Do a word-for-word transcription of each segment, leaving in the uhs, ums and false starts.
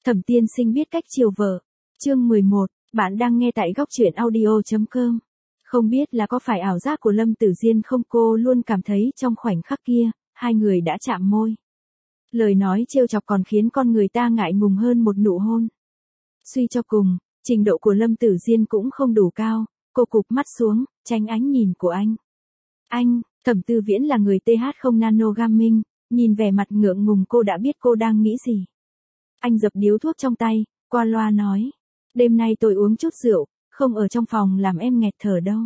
Thẩm tiên sinh biết cách chiều vợ. Chương mười một, bạn đang nghe tại góc truyện audio chấm com. Không biết là có phải ảo giác của Lâm Tử Diên không, cô luôn cảm thấy trong khoảnh khắc kia, hai người đã chạm môi. Lời nói trêu chọc còn khiến con người ta ngại ngùng hơn một nụ hôn. Suy cho cùng, trình độ của Lâm Tử Diên cũng không đủ cao, cô cụp mắt xuống, tránh ánh nhìn của anh. Anh, Thẩm Tư Viễn là người tê hát không nano gaming, nhìn vẻ mặt ngượng ngùng cô đã biết cô đang nghĩ gì. Anh dập điếu thuốc trong tay, qua loa nói. Đêm nay tôi uống chút rượu, không ở trong phòng làm em nghẹt thở đâu.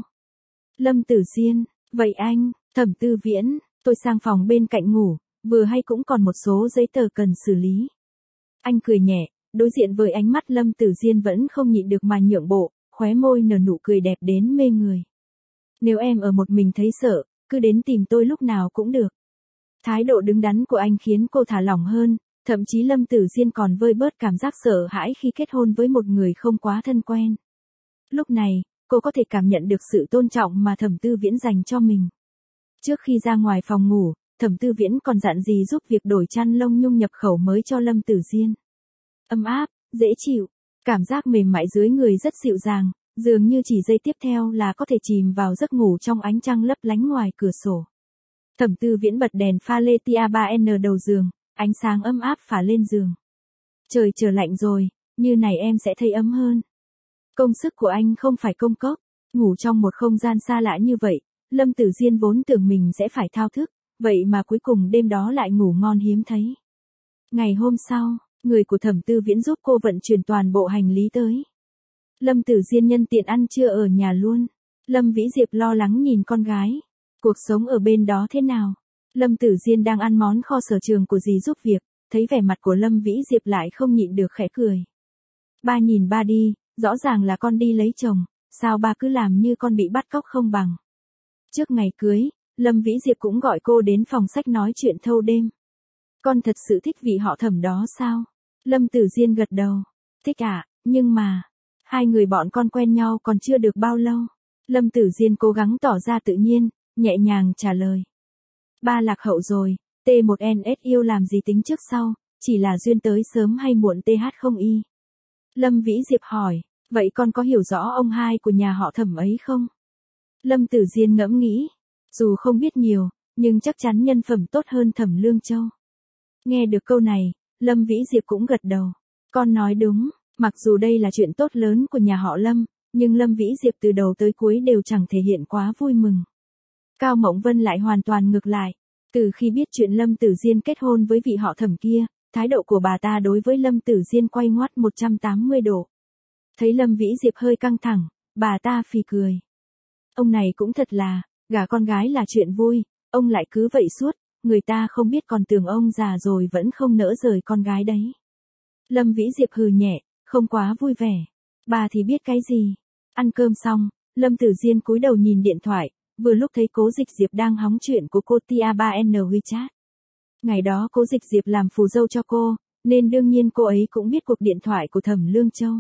Lâm Tử Diên, vậy anh, Thẩm Tư Viễn, tôi sang phòng bên cạnh ngủ, vừa hay cũng còn một số giấy tờ cần xử lý. Anh cười nhẹ, đối diện với ánh mắt Lâm Tử Diên vẫn không nhịn được mà nhượng bộ, khóe môi nở nụ cười đẹp đến mê người. Nếu em ở một mình thấy sợ, cứ đến tìm tôi lúc nào cũng được. Thái độ đứng đắn của anh khiến cô thả lỏng hơn, thậm chí Lâm Tử Diên còn vơi bớt cảm giác sợ hãi khi kết hôn với một người không quá thân quen. Lúc này, cô có thể cảm nhận được sự tôn trọng mà Thẩm Tư Viễn dành cho mình. Trước khi ra ngoài phòng ngủ, Thẩm Tư Viễn còn dặn dì giúp việc đổi chăn lông nhung nhập khẩu mới cho Lâm Tử Diên. Ấm áp, dễ chịu, cảm giác mềm mại dưới người rất dịu dàng, dường như chỉ giây tiếp theo là có thể chìm vào giấc ngủ trong ánh trăng lấp lánh ngoài cửa sổ. Thẩm Tư Viễn bật đèn pha lê tia ba N đầu giường, ánh sáng ấm áp phả lên giường. Trời trở lạnh rồi, như này em sẽ thấy ấm hơn. Công sức của anh không phải công cốc, ngủ trong một không gian xa lạ như vậy, Lâm Tử Diên vốn tưởng mình sẽ phải thao thức, vậy mà cuối cùng đêm đó lại ngủ ngon hiếm thấy. Ngày hôm sau, người của Thẩm Tư Viễn giúp cô vận chuyển toàn bộ hành lý tới. Lâm Tử Diên nhân tiện ăn trưa ở nhà luôn. Lâm Vĩ Diệp lo lắng nhìn con gái. Cuộc sống ở bên đó thế nào? Lâm Tử Diên đang ăn món kho sở trường của dì giúp việc, thấy vẻ mặt của Lâm Vĩ Diệp lại không nhịn được khẽ cười. Ba nhìn ba đi, rõ ràng là con đi lấy chồng, sao ba cứ làm như con bị bắt cóc không bằng. Trước ngày cưới, Lâm Vĩ Diệp cũng gọi cô đến phòng sách nói chuyện thâu đêm. Con thật sự thích vị họ Thẩm đó sao? Lâm Tử Diên gật đầu. Thích ạ, à, nhưng mà, hai người bọn con quen nhau còn chưa được bao lâu. Lâm Tử Diên cố gắng tỏ ra tự nhiên, nhẹ nhàng trả lời. Ba lạc hậu rồi, T một N S yêu làm gì tính trước sau, chỉ là duyên tới sớm hay muộn T H không y. Lâm Vĩ Diệp hỏi, vậy con có hiểu rõ ông hai của nhà họ Thẩm ấy không? Lâm Tử Diên ngẫm nghĩ, dù không biết nhiều, nhưng chắc chắn nhân phẩm tốt hơn Thẩm Lương Châu. Nghe được câu này, Lâm Vĩ Diệp cũng gật đầu. Con nói đúng, mặc dù đây là chuyện tốt lớn của nhà họ Lâm, nhưng Lâm Vĩ Diệp từ đầu tới cuối đều chẳng thể hiện quá vui mừng. Cao Mộng Vân lại hoàn toàn ngược lại. Từ khi biết chuyện Lâm Tử Diên kết hôn với vị họ Thẩm kia, thái độ của bà ta đối với Lâm Tử Diên quay ngoắt một trăm tám mươi độ. Thấy Lâm Vĩ Diệp hơi căng thẳng, bà ta phì cười. Ông này cũng thật là, gả con gái là chuyện vui, ông lại cứ vậy suốt, người ta không biết còn tưởng ông già rồi vẫn không nỡ rời con gái đấy. Lâm Vĩ Diệp hừ nhẹ, không quá vui vẻ. Bà thì biết cái gì. Ăn cơm xong, Lâm Tử Diên cúi đầu nhìn điện thoại, vừa lúc thấy Cố Dịch Diệp đang hóng chuyện của cô Tia ba N WeChat. Ngày đó Cố Dịch Diệp làm phù dâu cho cô, nên đương nhiên cô ấy cũng biết cuộc điện thoại của Thẩm Lương Châu.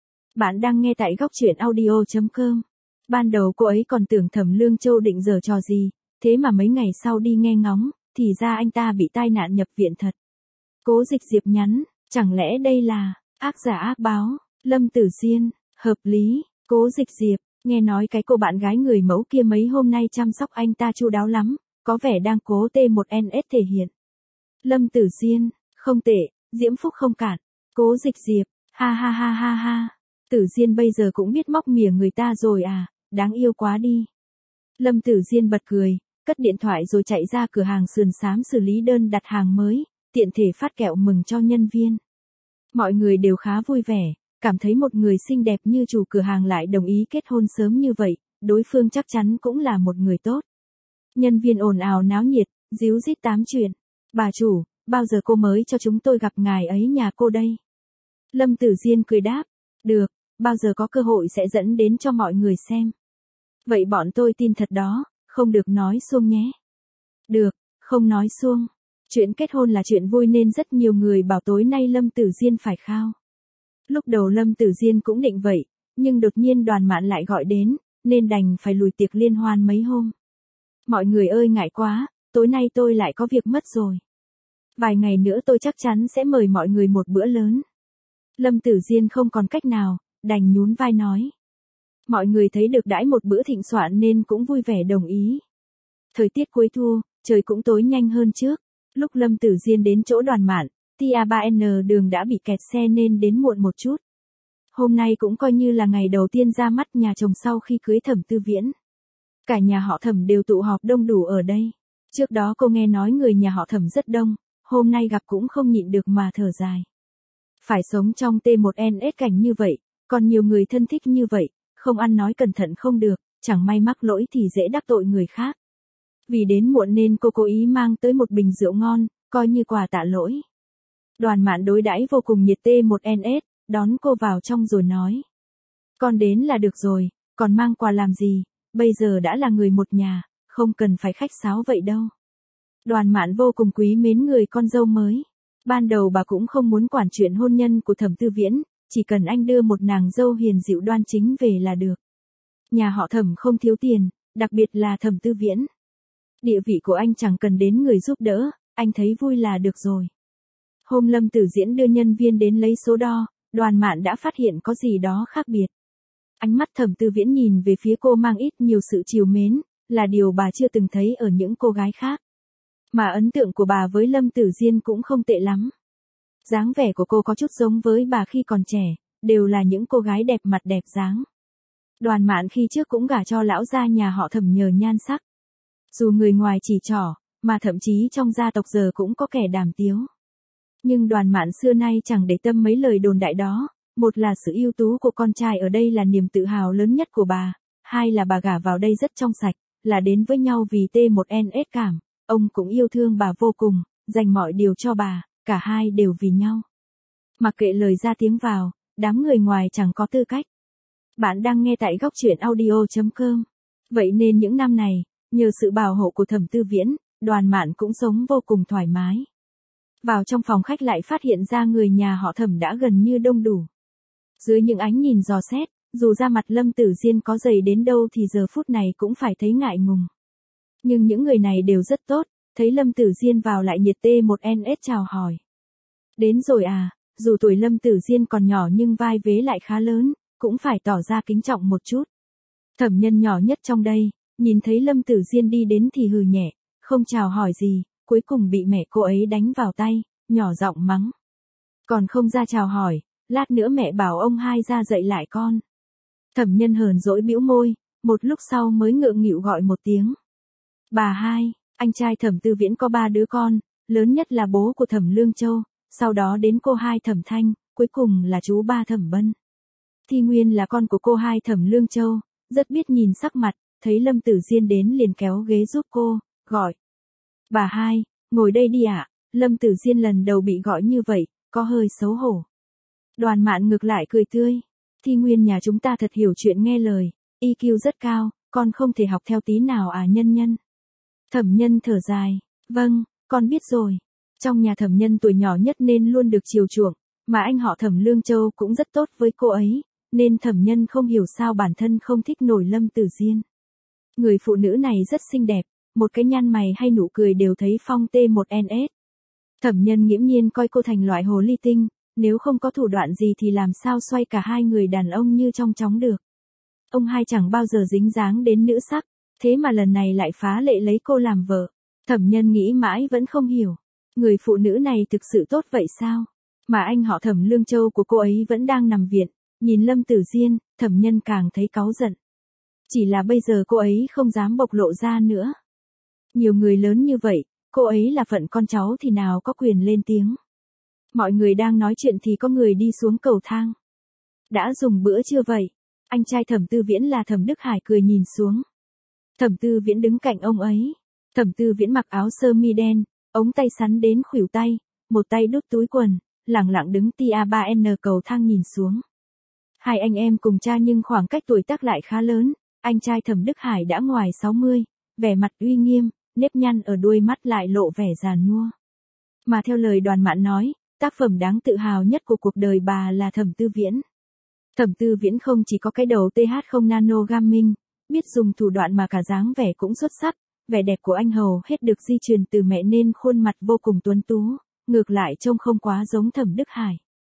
Bạn đang nghe tại góc truyện audio chấm com. Ban đầu cô ấy còn tưởng Thẩm Lương Châu định giở trò gì, thế mà mấy ngày sau đi nghe ngóng, thì ra anh ta bị tai nạn nhập viện thật. Cố Dịch Diệp nhắn, chẳng lẽ đây là ác giả ác báo? Lâm Tử Diên, hợp lý. Cố Dịch Diệp, nghe nói cái cô bạn gái người mẫu kia mấy hôm nay chăm sóc anh ta chu đáo lắm, có vẻ đang cố T một N S thể hiện. Lâm Tử Diên, không tệ, diễm phúc không cản. Cố Dịch Diệp, ha ha ha ha ha. Tử Diên bây giờ cũng biết móc mỉa người ta rồi à, đáng yêu quá đi. Lâm Tử Diên bật cười, cất điện thoại rồi chạy ra cửa hàng sườn xám xử lý đơn đặt hàng mới, tiện thể phát kẹo mừng cho nhân viên. Mọi người đều khá vui vẻ, cảm thấy một người xinh đẹp như chủ cửa hàng lại đồng ý kết hôn sớm như vậy, đối phương chắc chắn cũng là một người tốt. Nhân viên ồn ào náo nhiệt, díu dít tám chuyện. Bà chủ, bao giờ cô mới cho chúng tôi gặp ngài ấy nhà cô đây? Lâm Tử Diên cười đáp, được, bao giờ có cơ hội sẽ dẫn đến cho mọi người xem. Vậy bọn tôi tin thật đó, không được nói suông nhé. Được, không nói suông. Chuyện kết hôn là chuyện vui nên rất nhiều người bảo tối nay Lâm Tử Diên phải khao. Lúc đầu Lâm Tử Diên cũng định vậy, nhưng đột nhiên Đoàn Mạn lại gọi đến, nên đành phải lùi tiệc liên hoan mấy hôm. Mọi người ơi ngại quá, tối nay tôi lại có việc mất rồi. Vài ngày nữa tôi chắc chắn sẽ mời mọi người một bữa lớn. Lâm Tử Diên không còn cách nào, đành nhún vai nói. Mọi người thấy được đãi một bữa thịnh soạn nên cũng vui vẻ đồng ý. Thời tiết cuối thu, trời cũng tối nhanh hơn trước. Lúc Lâm Tử Diên đến chỗ Đoàn Mạn, T A ba N đường đã bị kẹt xe nên đến muộn một chút. Hôm nay cũng coi như là ngày đầu tiên ra mắt nhà chồng sau khi cưới Thẩm Tư Viễn. Cả nhà họ Thẩm đều tụ họp đông đủ ở đây. Trước đó cô nghe nói người nhà họ Thẩm rất đông, hôm nay gặp cũng không nhịn được mà thở dài. Phải sống trong T một N S cảnh như vậy, còn nhiều người thân thích như vậy, không ăn nói cẩn thận không được, chẳng may mắc lỗi thì dễ đắc tội người khác. Vì đến muộn nên cô cố ý mang tới một bình rượu ngon, coi như quà tạ lỗi. Đoàn Mạn đối đãi vô cùng nhiệt T một N S, đón cô vào trong rồi nói. Con đến là được rồi, còn mang quà làm gì, bây giờ đã là người một nhà, không cần phải khách sáo vậy đâu. Đoàn Mạn vô cùng quý mến người con dâu mới. Ban đầu bà cũng không muốn quản chuyện hôn nhân của Thẩm Tư Viễn, chỉ cần anh đưa một nàng dâu hiền dịu đoan chính về là được. Nhà họ Thẩm không thiếu tiền, đặc biệt là Thẩm Tư Viễn. Địa vị của anh chẳng cần đến người giúp đỡ, anh thấy vui là được rồi. Hôm Lâm Tử Diễn đưa nhân viên đến lấy số đo, Đoàn Mạn đã phát hiện có gì đó khác biệt. Ánh mắt Thẩm Tư Viễn nhìn về phía cô mang ít nhiều sự trìu mến, là điều bà chưa từng thấy ở những cô gái khác. Mà ấn tượng của bà với Lâm Tử Diên cũng không tệ lắm. Dáng vẻ của cô có chút giống với bà khi còn trẻ, đều là những cô gái đẹp mặt đẹp dáng. Đoàn Mạn khi trước cũng gả cho lão gia nhà họ Thẩm nhờ nhan sắc. Dù người ngoài chỉ trỏ, mà thậm chí trong gia tộc giờ cũng có kẻ đàm tiếu. Nhưng Đoàn Mạn xưa nay chẳng để tâm mấy lời đồn đại đó, một là sự ưu tú của con trai ở đây là niềm tự hào lớn nhất của bà, hai là bà gả vào đây rất trong sạch, là đến với nhau vì T một N S cảm, ông cũng yêu thương bà vô cùng, dành mọi điều cho bà, cả hai đều vì nhau. Mặc kệ lời ra tiếng vào, đám người ngoài chẳng có tư cách. Bạn đang nghe tại góc truyện audio chấm com. Vậy nên những năm này, nhờ sự bảo hộ của Thẩm Tư Viễn, Đoàn Mạn cũng sống vô cùng thoải mái. Vào trong phòng khách lại phát hiện ra người nhà họ Thẩm đã gần như đông đủ. Dưới những ánh nhìn dò xét, dù da mặt Lâm Tử Diên có dày đến đâu thì giờ phút này cũng phải thấy ngại ngùng. Nhưng những người này đều rất tốt, thấy Lâm Tử Diên vào lại nhiệt T một N S chào hỏi. Đến rồi à, dù tuổi Lâm Tử Diên còn nhỏ nhưng vai vế lại khá lớn, cũng phải tỏ ra kính trọng một chút. Thẩm Nhân nhỏ nhất trong đây, nhìn thấy Lâm Tử Diên đi đến thì hừ nhẹ, không chào hỏi gì, cuối cùng bị mẹ cô ấy đánh vào tay, nhỏ giọng mắng. Còn không ra chào hỏi, lát nữa mẹ bảo ông hai ra dạy lại con. Thẩm Nhân hờn dỗi bĩu môi, một lúc sau mới ngượng nghịu gọi một tiếng. Bà hai, anh trai Thẩm Tư Viễn có ba đứa con, lớn nhất là bố của Thẩm Lương Châu, sau đó đến cô hai Thẩm Thanh, cuối cùng là chú ba Thẩm Bân. Thi Nguyên là con của cô hai Thẩm Lương Châu, rất biết nhìn sắc mặt, thấy Lâm Tử Diên đến liền kéo ghế giúp cô, gọi. Bà hai, ngồi đây đi ạ. Lâm Tử Diên lần đầu bị gọi như vậy, có hơi xấu hổ. Đoàn Mạn ngược lại cười tươi. Thi Nguyên nhà chúng ta thật hiểu chuyện nghe lời, E Q rất cao, con không thể học theo tí nào à Nhân Nhân. Thẩm Nhân thở dài, vâng, con biết rồi. Trong nhà Thẩm Nhân tuổi nhỏ nhất nên luôn được chiều chuộng, mà anh họ Thẩm Lương Châu cũng rất tốt với cô ấy, nên Thẩm Nhân không hiểu sao bản thân không thích nổi Lâm Tử Diên. Người phụ nữ này rất xinh đẹp, một cái nhăn mày hay nụ cười đều thấy phong T một N S. Thẩm Nhân nghiễm nhiên coi cô thành loại hồ ly tinh, nếu không có thủ đoạn gì thì làm sao xoay cả hai người đàn ông như trong chóng được. Ông hai chẳng bao giờ dính dáng đến nữ sắc, thế mà lần này lại phá lệ lấy cô làm vợ. Thẩm Nhân nghĩ mãi vẫn không hiểu, người phụ nữ này thực sự tốt vậy sao? Mà anh họ Thẩm Lương Châu của cô ấy vẫn đang nằm viện, nhìn Lâm Tử Diên, Thẩm Nhân càng thấy cáu giận. Chỉ là bây giờ cô ấy không dám bộc lộ ra nữa. Nhiều người lớn như vậy, cô ấy là phận con cháu thì nào có quyền lên tiếng. Mọi người đang nói chuyện thì có người đi xuống cầu thang. Đã dùng bữa chưa vậy? Anh trai Thẩm Tư Viễn là Thẩm Đức Hải cười nhìn xuống. Thẩm Tư Viễn đứng cạnh ông ấy. Thẩm Tư Viễn mặc áo sơ mi đen, ống tay sắn đến khuỷu tay, một tay đút túi quần, lẳng lặng đứng T A ba N cầu thang nhìn xuống. Hai anh em cùng cha nhưng khoảng cách tuổi tác lại khá lớn, anh trai Thẩm Đức Hải đã ngoài sáu mươi, vẻ mặt uy nghiêm, nếp nhăn ở đuôi mắt lại lộ vẻ già nua. Mà theo lời Đoàn Mạn nói, tác phẩm đáng tự hào nhất của cuộc đời bà là Thẩm Tư Viễn. Thẩm Tư Viễn không chỉ có cái đầu T H không nano gaming, biết dùng thủ đoạn mà cả dáng vẻ cũng xuất sắc, vẻ đẹp của anh hầu hết được di truyền từ mẹ nên khuôn mặt vô cùng tuấn tú, ngược lại trông không quá giống Thẩm Đức Hải.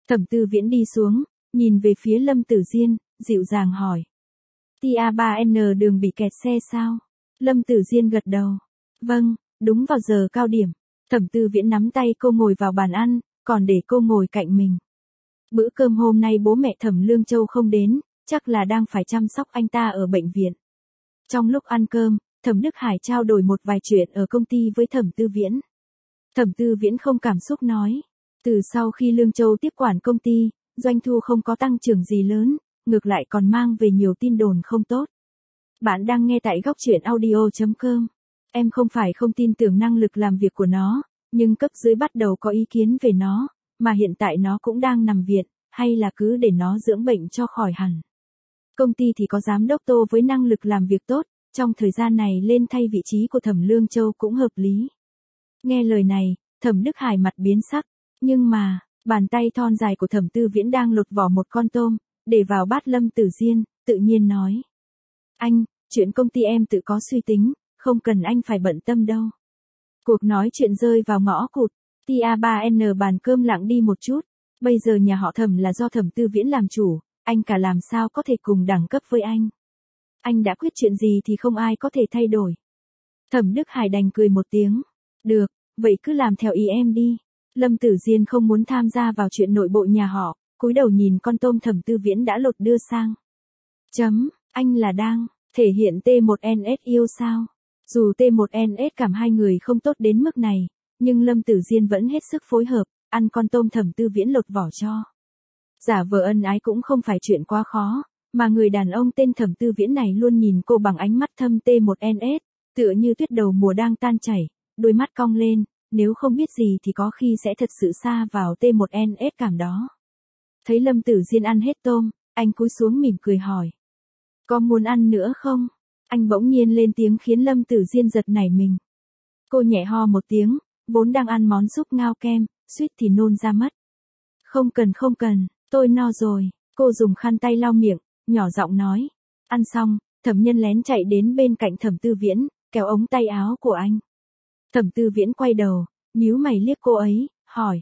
Thẩm Tư Viễn đi xuống, nhìn về phía Lâm Tử Diên, dịu dàng hỏi. Tia ba N đường bị kẹt xe sao? Lâm Tử Diên gật đầu. Vâng, đúng vào giờ cao điểm. Thẩm Tư Viễn nắm tay cô ngồi vào bàn ăn, còn để cô ngồi cạnh mình. Bữa cơm hôm nay bố mẹ Thẩm Lương Châu không đến, chắc là đang phải chăm sóc anh ta ở bệnh viện. Trong lúc ăn cơm, Thẩm Đức Hải trao đổi một vài chuyện ở công ty với Thẩm Tư Viễn. Thẩm Tư Viễn không cảm xúc nói. Từ sau khi Lương Châu tiếp quản công ty, doanh thu không có tăng trưởng gì lớn, ngược lại còn mang về nhiều tin đồn không tốt. Bạn đang nghe tại góc truyện audio chấm com. Em không phải không tin tưởng năng lực làm việc của nó, nhưng cấp dưới bắt đầu có ý kiến về nó, mà hiện tại nó cũng đang nằm viện, hay là cứ để nó dưỡng bệnh cho khỏi hẳn. Công ty thì có giám đốc Tô với năng lực làm việc tốt, trong thời gian này lên thay vị trí của Thẩm Lương Châu cũng hợp lý. Nghe lời này, Thẩm Đức Hải mặt biến sắc, nhưng mà, bàn tay thon dài của Thẩm Tư Viễn đang lột vỏ một con tôm, để vào bát Lâm Tử Diên, tự nhiên nói. Anh, chuyện công ty em tự có suy tính, không cần anh phải bận tâm đâu. Cuộc nói chuyện rơi vào ngõ cụt, Tia ba N bàn cơm lặng đi một chút, bây giờ nhà họ Thẩm là do Thẩm Tư Viễn làm chủ, anh cả làm sao có thể cùng đẳng cấp với anh. Anh đã quyết chuyện gì thì không ai có thể thay đổi. Thẩm Đức Hải đành cười một tiếng. Được, vậy cứ làm theo ý em đi. Lâm Tử Diên không muốn tham gia vào chuyện nội bộ nhà họ, cúi đầu nhìn con tôm Thẩm Tư Viễn đã lột đưa sang. Chấm, anh là đang thể hiện T một N S yêu sao? Dù T một N S cảm hai người không tốt đến mức này, nhưng Lâm Tử Diên vẫn hết sức phối hợp, ăn con tôm Thẩm Tư Viễn lột vỏ cho. Giả vờ ân ái cũng không phải chuyện quá khó, mà người đàn ông tên Thẩm Tư Viễn này luôn nhìn cô bằng ánh mắt thâm T một N S, tựa như tuyết đầu mùa đang tan chảy, đôi mắt cong lên, nếu không biết gì thì có khi sẽ thật sự sa vào T một N S cảm đó. Thấy Lâm Tử Diên ăn hết tôm, anh cúi xuống mỉm cười hỏi. Có muốn ăn nữa không? Anh bỗng nhiên lên tiếng khiến Lâm Tử Diên giật nảy mình. Cô nhẹ ho một tiếng, vốn đang ăn món súp ngao kem, suýt thì nôn ra mất. Không cần không cần, tôi no rồi. Cô dùng khăn tay lau miệng, nhỏ giọng nói. Ăn xong, Thẩm Nhân lén chạy đến bên cạnh Thẩm Tư Viễn, kéo ống tay áo của anh. Thẩm Tư Viễn quay đầu, nhíu mày liếc cô ấy, hỏi.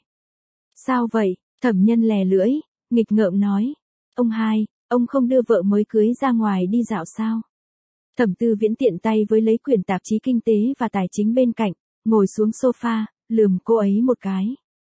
Sao vậy? Thẩm Nhân lè lưỡi, nghịch ngợm nói. Ông hai, ông không đưa vợ mới cưới ra ngoài đi dạo sao? Thẩm Tư Viễn tiện tay với lấy quyển tạp chí kinh tế và tài chính bên cạnh, ngồi xuống sofa, lườm cô ấy một cái.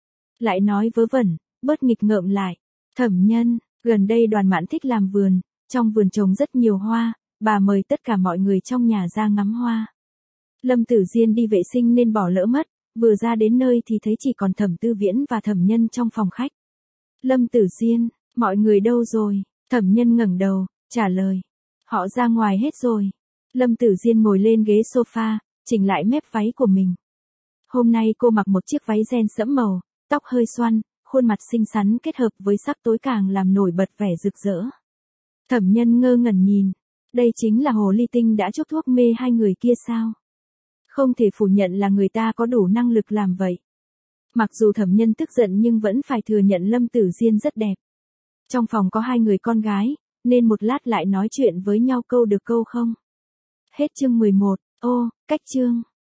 Lại nói vớ vẩn, bớt nghịch ngợm lại. Thẩm Nhân, gần đây Đoàn Mãn thích làm vườn, trong vườn trồng rất nhiều hoa, bà mời tất cả mọi người trong nhà ra ngắm hoa. Lâm Tử Diên đi vệ sinh nên bỏ lỡ mất, vừa ra đến nơi thì thấy chỉ còn Thẩm Tư Viễn và Thẩm Nhân trong phòng khách. Lâm Tử Diên, mọi người đâu rồi? Thẩm Nhân ngẩng đầu, trả lời. Họ ra ngoài hết rồi. Lâm Tử Diên ngồi lên ghế sofa, chỉnh lại mép váy của mình. Hôm nay cô mặc một chiếc váy ren sẫm màu, tóc hơi xoăn, khuôn mặt xinh xắn kết hợp với sắc tối càng làm nổi bật vẻ rực rỡ. Thẩm Nhân ngơ ngẩn nhìn. Đây chính là hồ ly tinh đã chuốc thuốc mê hai người kia sao? Không thể phủ nhận là người ta có đủ năng lực làm vậy. Mặc dù Thẩm Nhân tức giận nhưng vẫn phải thừa nhận Lâm Tử Diên rất đẹp. Trong phòng có hai người con gái, nên một lát lại nói chuyện với nhau câu được câu không. Hết chương mười một. Ô, cách chương.